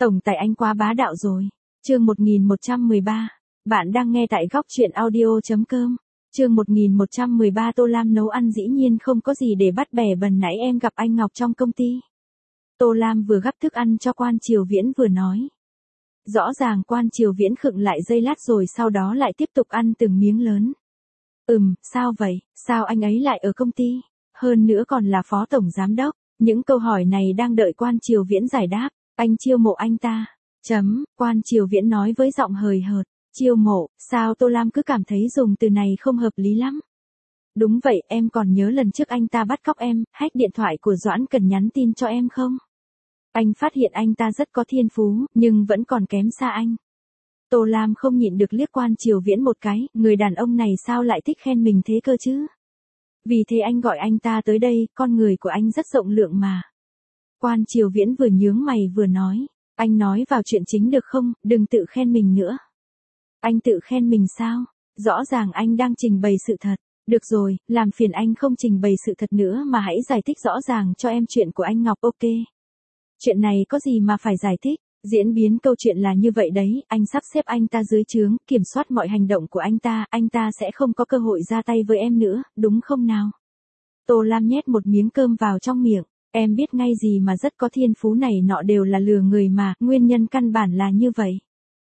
Tổng tài anh quá bá đạo rồi. Chương 1113. Bạn đang nghe tại góc truyện audio.com. Chương 1113 Tô Lam nấu ăn dĩ nhiên không có gì để bắt bẻ bần nãy em gặp anh Ngọc trong công ty. Tô Lam vừa gắp thức ăn cho Quan Triều Viễn vừa nói. Rõ ràng Quan Triều Viễn khựng lại giây lát rồi sau đó lại tiếp tục ăn từng miếng lớn. Sao vậy, sao anh ấy lại ở công ty? Hơn nữa còn là phó tổng giám đốc. Những câu hỏi này đang đợi Quan Triều Viễn giải đáp. Anh chiêu mộ anh ta. Quan Triều Viễn nói với giọng hời hợt. Chiêu mộ, sao Tô Lam cứ cảm thấy dùng từ này không hợp lý lắm. Đúng vậy, em còn nhớ lần trước anh ta bắt cóc em, hack điện thoại của Doãn Cần nhắn tin cho em không? Anh phát hiện anh ta rất có thiên phú, nhưng vẫn còn kém xa anh. Tô Lam không nhịn được liếc Quan Triều Viễn một cái, người đàn ông này sao lại thích khen mình thế cơ chứ? Vì thế anh gọi anh ta tới đây, con người của anh rất rộng lượng mà. Quan Triều Viễn vừa nhướng mày vừa nói, anh nói vào chuyện chính được không, đừng tự khen mình nữa. Anh tự khen mình sao? Rõ ràng anh đang trình bày sự thật. Được rồi, làm phiền anh không trình bày sự thật nữa mà hãy giải thích rõ ràng cho em chuyện của anh Ngọc. Ok. Chuyện này có gì mà phải giải thích, diễn biến câu chuyện là như vậy đấy, anh sắp xếp anh ta dưới trướng, kiểm soát mọi hành động của anh ta sẽ không có cơ hội ra tay với em nữa, đúng không nào? Tô Lam nhét một miếng cơm vào trong miệng, em biết ngay gì mà rất có thiên phú này nọ đều là lừa người mà, nguyên nhân căn bản là như vậy.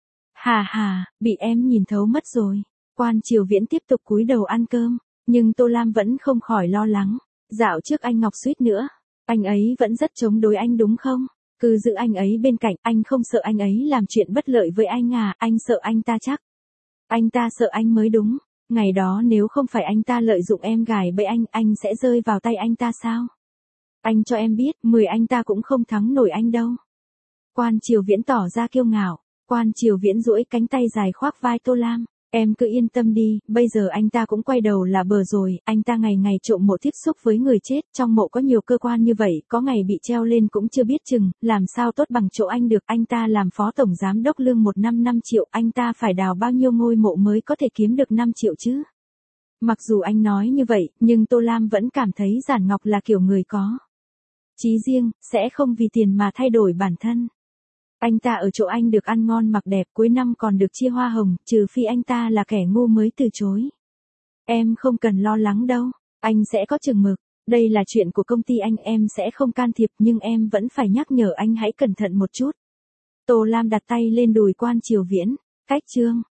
Hà, bị em nhìn thấu mất rồi. Quan Triều Viễn tiếp tục cúi đầu ăn cơm, nhưng Tô Lam vẫn không khỏi lo lắng. Dạo trước anh Ngọc suýt nữa, anh ấy vẫn rất chống đối anh đúng không? Cứ giữ anh ấy bên cạnh, anh không sợ anh ấy làm chuyện bất lợi với anh à, anh sợ anh ta chắc. Anh ta sợ anh mới đúng, ngày đó nếu không phải anh ta lợi dụng em gài bẫy anh sẽ rơi vào tay anh ta sao? Anh cho em biết, 10 anh ta cũng không thắng nổi anh đâu. Quan Triều Viễn tỏ ra kiêu ngạo. Quan Triều Viễn duỗi cánh tay dài khoác vai Tô Lam, em cứ yên tâm đi, bây giờ anh ta cũng quay đầu là bờ rồi, anh ta ngày ngày trộm mộ tiếp xúc với người chết, trong mộ có nhiều cơ quan như vậy, có ngày bị treo lên cũng chưa biết chừng, làm sao tốt bằng chỗ anh được, anh ta làm phó tổng giám đốc lương một năm 5 triệu, anh ta phải đào bao nhiêu ngôi mộ mới có thể kiếm được 5 triệu chứ? Mặc dù anh nói như vậy, nhưng Tô Lam vẫn cảm thấy Giản Ngọc là kiểu người có chí riêng, sẽ không vì tiền mà thay đổi bản thân. Anh ta ở chỗ anh được ăn ngon mặc đẹp, cuối năm còn được chia hoa hồng, trừ phi anh ta là kẻ ngu mới từ chối. Em không cần lo lắng đâu, anh sẽ có chừng mực, đây là chuyện của công ty anh, em sẽ không can thiệp, nhưng em vẫn phải nhắc nhở anh hãy cẩn thận một chút. Tô Lam đặt tay lên đùi Quan Triều Viễn, cách chương.